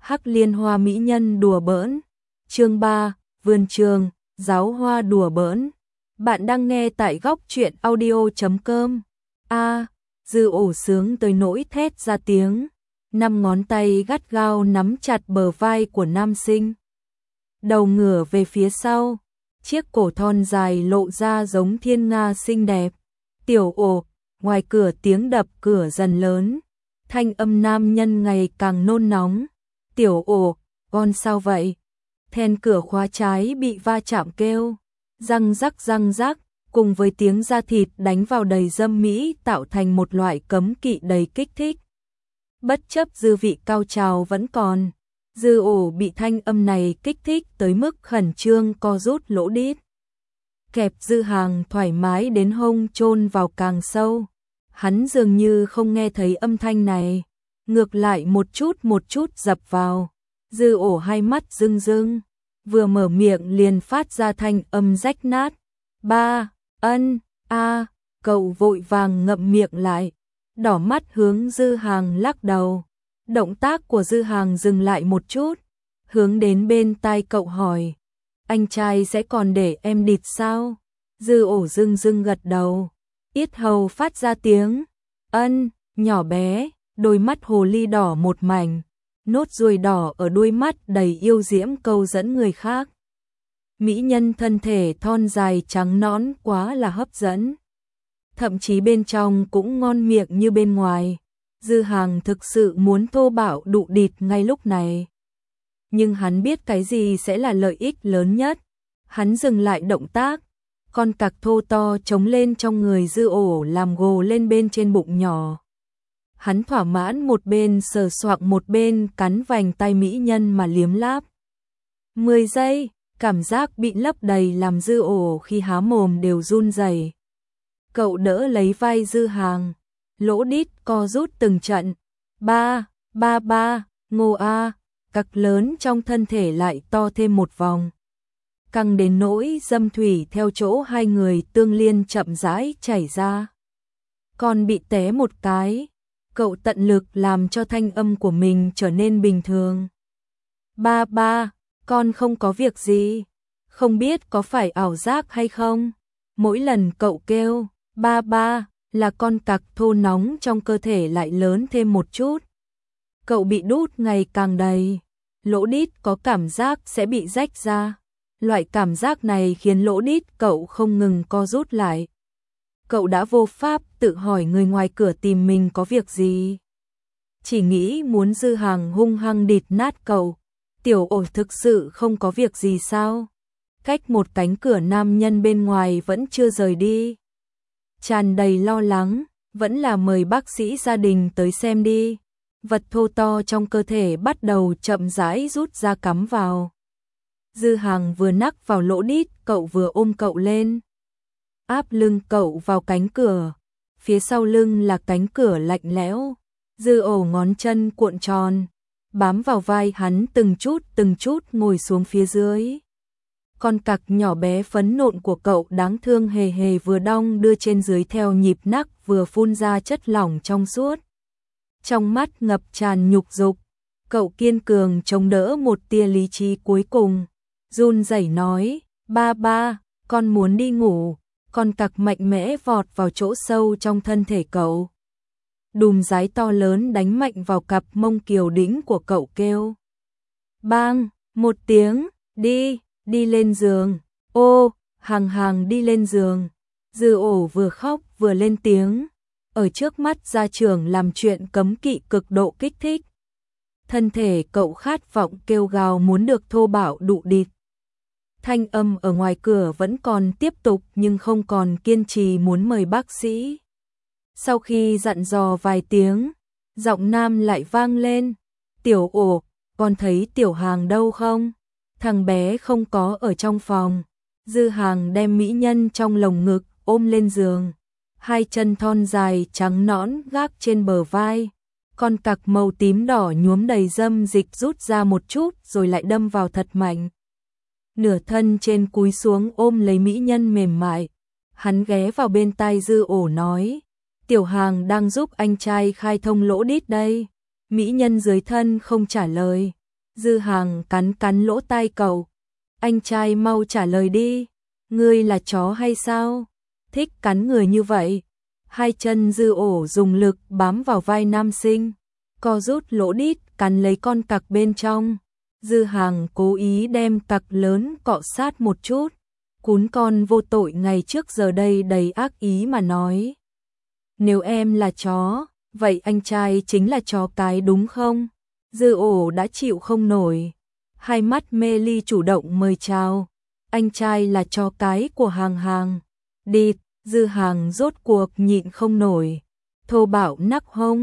Hắc Liên Hoa mỹ nhân đùa bỡn. Chương 3, Vườn trường, giáo hoa đùa bỡn. Bạn đang nghe tại góc truyện audio.com. Dư Ổ sướng tới nỗi thét ra tiếng, 5 ngón tay gắt gao nắm chặt bờ vai của nam sinh. Đầu ngửa về phía sau, chiếc cổ thon dài lộ ra giống thiên nga xinh đẹp. Tiểu Ổ, ngoài cửa tiếng đập cửa dần lớn, thanh âm nam nhân ngày càng nôn nóng. Tiểu Ổ, con sao vậy? Then cửa khóa trái bị va chạm kêu răng rắc, cùng với tiếng da thịt đánh vào đầy dâm mỹ tạo thành một loại cấm kỵ đầy kích thích. Bất chấp dư vị cao trào vẫn còn, Dư Ổ bị thanh âm này kích thích tới mức khẩn trương co rút lỗ đít. Kẹp Dư Hàng thoải mái đến hông chôn vào càng sâu. Hắn dường như không nghe thấy âm thanh này, ngược lại một chút dập vào. Dư Ổ hai mắt rưng rưng, vừa mở miệng liền phát ra thanh âm rách nát. Cậu vội vàng ngậm miệng lại, đỏ mắt hướng Dư Hàng lắc đầu. Động tác của Dư Hàng dừng lại một chút, hướng đến bên tai cậu hỏi, anh trai sẽ còn để em địt sao? Dư Ổ rưng rưng gật đầu, yết hầu phát ra tiếng nhỏ bé, đôi mắt hồ ly đỏ một mảnh, nốt ruồi đỏ ở đôi mắt đầy yêu diễm câu dẫn người khác. Mỹ nhân thân thể thon dài trắng nõn quá là hấp dẫn, thậm chí bên trong cũng ngon miệng như bên ngoài. Dư Hàng thực sự muốn thô bạo đụ địt ngay lúc này, nhưng hắn biết cái gì sẽ là lợi ích lớn nhất. Hắn dừng lại động tác, con cặc thô to trống lên trong người Dư Ổ làm gồ lên bên trên bụng nhỏ. Hắn thỏa mãn một bên sờ soạng một bên cắn vành tay mỹ nhân mà liếm láp. 10 giây, cảm giác bị lấp đầy làm Dư Ổ khi há mồm đều run rẩy. Cậu đỡ lấy vai Dư Hàng, lỗ đít co rút từng trận. Ngô a, cặc lớn trong thân thể lại to thêm một vòng, căng đến nỗi dâm thủy theo chỗ hai người tương liên chậm rãi chảy ra. Còn bị té một cái, cậu tận lực làm cho thanh âm của mình trở nên bình thường. Con không có việc gì, không biết có phải ảo giác hay không. Mỗi lần cậu kêu là con cặc thô nóng trong cơ thể lại lớn thêm một chút. Cậu bị đút ngày càng đầy, lỗ đít có cảm giác sẽ bị rách ra. Loại cảm giác này khiến lỗ đít cậu không ngừng co rút lại. Cậu đã vô pháp tự hỏi người ngoài cửa tìm mình có việc gì, chỉ nghĩ muốn Dư Hàng hung hăng địt nát cậu. Tiểu Ổ thực sự không có việc gì sao? Cách một cánh cửa nam nhân bên ngoài vẫn chưa rời đi, tràn đầy lo lắng, vẫn là mời bác sĩ gia đình tới xem đi. Vật thô to trong cơ thể bắt đầu chậm rãi rút ra cắm vào. Dư Hàng vừa nắc vào lỗ đít cậu vừa ôm cậu lên, áp lưng cậu vào cánh cửa. Phía sau lưng là cánh cửa lạnh lẽo. Dư Ổ ngón chân cuộn tròn, bám vào vai hắn từng chút ngồi xuống phía dưới. Con cặc nhỏ bé phấn nộn của cậu đáng thương hề hề vừa đong đưa trên dưới theo nhịp nắc vừa phun ra chất lỏng trong suốt. Trong mắt ngập tràn nhục dục, cậu kiên cường chống đỡ một tia lý trí cuối cùng, run rẩy nói, con muốn đi ngủ. Con cặc mạnh mẽ vọt vào chỗ sâu trong thân thể cậu, đùm dái to lớn đánh mạnh vào cặp mông kiều đĩnh của cậu kêu. Bang, một tiếng, đi lên giường. Hàng đi lên giường. Dư Ổ vừa khóc vừa lên tiếng, ở trước mắt gia trưởng làm chuyện cấm kỵ cực độ kích thích. Thân thể cậu khát vọng kêu gào muốn được thô bạo đụ địt. Thanh âm ở ngoài cửa vẫn còn tiếp tục nhưng không còn kiên trì muốn mời bác sĩ. Sau khi dặn dò vài tiếng, giọng nam lại vang lên, Tiểu Ổ, con thấy Tiểu Hàng đâu không? Thằng bé không có ở trong phòng. Dư Hàng đem mỹ nhân trong lồng ngực ôm lên giường, hai chân thon dài trắng nõn gác trên bờ vai. Con cặc màu tím đỏ nhuốm đầy dâm dịch rút ra một chút rồi lại đâm vào thật mạnh. Nửa thân trên cúi xuống ôm lấy mỹ nhân mềm mại. Hắn ghé vào bên tai Dư Ổ nói, Tiểu Hàng đang giúp anh trai khai thông lỗ đít đây. Mỹ nhân dưới thân không trả lời, Dư Hàng cắn cắn lỗ tai cậu. Anh trai mau trả lời đi. Ngươi là chó hay sao? Thích cắn người như vậy. Hai chân Dư Ổ dùng lực bám vào vai nam sinh, co rút lỗ đít cắn lấy con cặc bên trong. Dư Hàng cố ý đem cặc lớn cọ sát một chút. Cún con vô tội ngày trước giờ đây đầy ác ý mà nói. Nếu em là chó, vậy anh trai chính là chó cái đúng không? Dư Ổ đã chịu không nổi. Hai mắt mê ly chủ động mời chào. Anh trai là chó cái của Hàng Hàng. Địt, Dư Hàng rốt cuộc nhịn không nổi. Thô bạo nắc hông.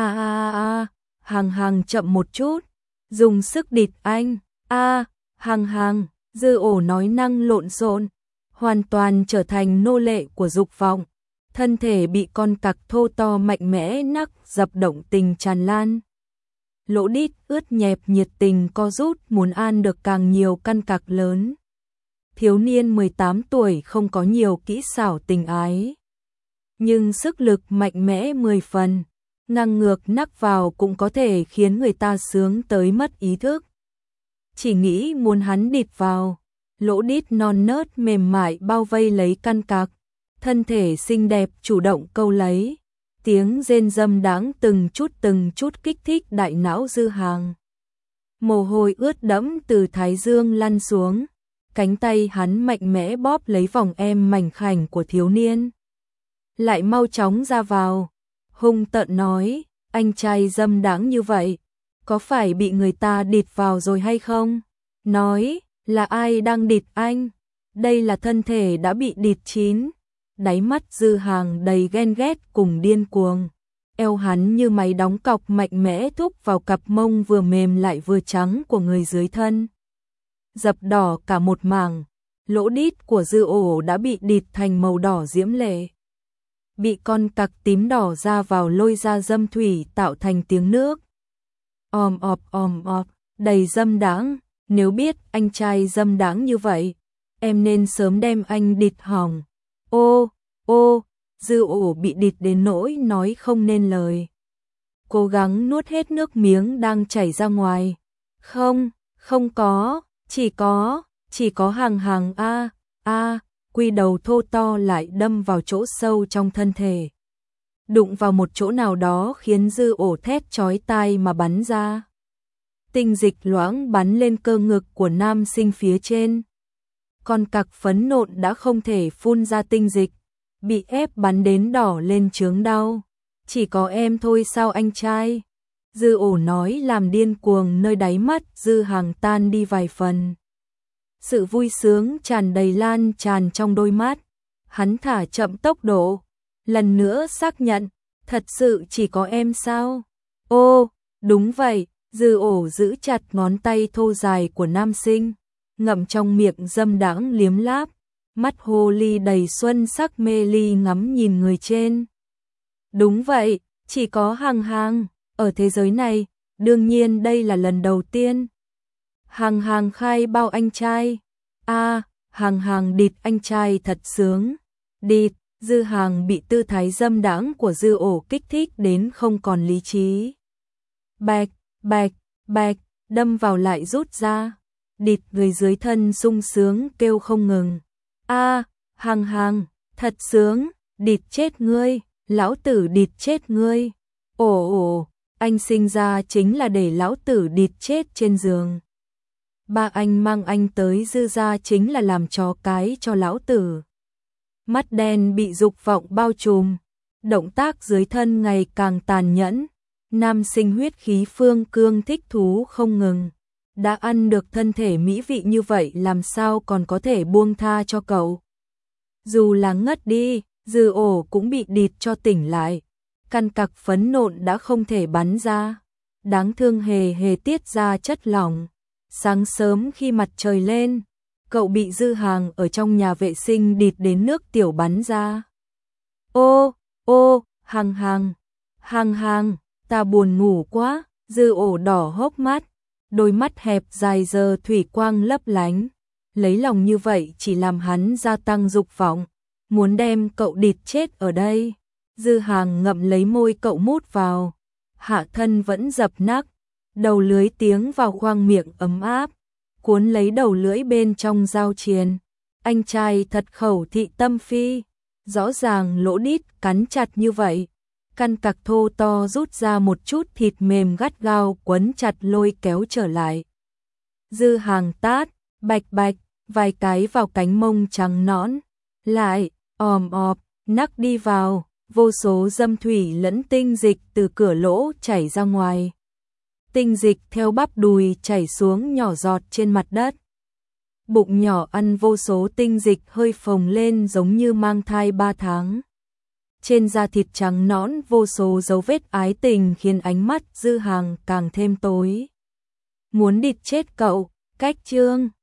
Hàng Hàng chậm một chút. Dùng sức địt anh. Hàng Hàng. Dư Ổ nói năng lộn xộn, hoàn toàn trở thành nô lệ của dục vọng. Thân thể bị con cặc thô to mạnh mẽ nắc dập động tình tràn lan. Lỗ đít ướt nhẹp nhiệt tình co rút muốn ăn được càng nhiều căn cặc lớn. Thiếu niên 18 tuổi không có nhiều kỹ xảo tình ái, nhưng sức lực mạnh mẽ 10 phần, ngang ngược nắc vào cũng có thể khiến người ta sướng tới mất ý thức. Chỉ nghĩ muốn hắn địt vào, lỗ đít non nớt mềm mại bao vây lấy căn cặc, thân thể xinh đẹp chủ động câu lấy, tiếng rên râm đáng từng chút kích thích đại não Dư Hàng. Mồ hôi ướt đẫm từ thái dương lăn xuống, cánh tay hắn mạnh mẽ bóp lấy vòng em mảnh khảnh của thiếu niên. Lại mau chóng ra vào, hung tợn nói, anh trai dâm đáng như vậy, có phải bị người ta địt vào rồi hay không? Nói, là ai đang địt anh? Đây là thân thể đã bị địt chín. Đáy mắt Dư Hàng đầy ghen ghét cùng điên cuồng. Eo hắn như máy đóng cọc mạnh mẽ thúc vào cặp mông vừa mềm lại vừa trắng của người dưới thân. Dập đỏ cả một mảng, lỗ đít của Dư Ổ đã bị địt thành màu đỏ diễm lệ. Bị con cặc tím đỏ ra vào lôi ra dâm thủy tạo thành tiếng nước. Om ọp, đầy dâm đáng. Nếu biết anh trai dâm đáng như vậy, em nên sớm đem anh địt hỏng. Ô, Dư Ổ bị địt đến nỗi nói không nên lời. Cố gắng nuốt hết nước miếng đang chảy ra ngoài. Không có, chỉ có Hàng Hàng quy đầu thô to lại đâm vào chỗ sâu trong thân thể. Đụng vào một chỗ nào đó khiến Dư Ổ thét chói tai mà bắn ra. Tinh dịch loãng bắn lên cơ ngực của nam sinh phía trên. Con cặc phấn nộn đã không thể phun ra tinh dịch, bị ép bắn đến đỏ lên chướng đau. Chỉ có em thôi sao anh trai? Dư Ổ nói làm điên cuồng nơi đáy mắt Dư Hàng tan đi vài phần. Sự vui sướng tràn đầy lan tràn trong đôi mắt. Hắn thả chậm tốc độ, lần nữa xác nhận, thật sự chỉ có em sao? Ô, đúng vậy. Dư Ổ giữ chặt ngón tay thô dài của nam sinh, ngậm trong miệng dâm đãng liếm láp, mắt hồ ly đầy xuân sắc mê ly ngắm nhìn người trên. Đúng vậy, chỉ có Hàng Hàng, ở thế giới này, đương nhiên đây là lần đầu tiên. Hàng Hàng khai bao anh trai. Hàng Hàng địt anh trai thật sướng. Địt, Dư Hàng bị tư thái dâm đãng của Dư Ổ kích thích đến không còn lý trí. Bạch, đâm vào lại rút ra. Địt người dưới thân sung sướng kêu không ngừng. Hàng Hàng, thật sướng, địt chết ngươi, lão tử địt chết ngươi. Ồ, anh sinh ra chính là để lão tử địt chết trên giường. Ba anh mang anh tới Dư gia chính là làm chó cái cho lão tử. Mắt đen bị dục vọng bao trùm, động tác dưới thân ngày càng tàn nhẫn. Nam sinh huyết khí phương cương thích thú không ngừng. Đã ăn được thân thể mỹ vị như vậy làm sao còn có thể buông tha cho cậu. Dù là ngất đi, Dư Ổ cũng bị địt cho tỉnh lại. Căn cặc phấn nộn đã không thể bắn ra. Đáng thương hề tiết ra chất lỏng. Sáng sớm khi mặt trời lên, cậu bị Dư Hàng ở trong nhà vệ sinh địt đến nước tiểu bắn ra. Ô, Hàng, ta buồn ngủ quá. Dư Ổ đỏ hốc mắt, đôi mắt hẹp dài giờ thủy quang lấp lánh. Lấy lòng như vậy chỉ làm hắn gia tăng dục vọng, muốn đem cậu địt chết ở đây. Dư Hàng ngậm lấy môi cậu mút vào, hạ thân vẫn dập nắc, Đầu lưới tiếng vào khoang miệng ấm áp, cuốn lấy đầu lưỡi bên trong giao triền. Anh trai thật khẩu thị tâm phi, rõ ràng lỗ đít cắn chặt như vậy. Căn cặc thô to rút ra một chút thịt mềm gắt gao quấn chặt lôi kéo trở lại. Dư Hàng tát, bạch bạch, vài cái vào cánh mông trắng nõn. Lại, òm ọp, nắc đi vào, vô số dâm thủy lẫn tinh dịch từ cửa lỗ chảy ra ngoài. Tinh dịch theo bắp đùi chảy xuống nhỏ giọt trên mặt đất. Bụng nhỏ ăn vô số tinh dịch hơi phồng lên giống như mang thai 3 tháng. Trên da thịt trắng nõn vô số dấu vết ái tình khiến ánh mắt Dư Hàng càng thêm tối. Muốn địt chết cậu, cách chương.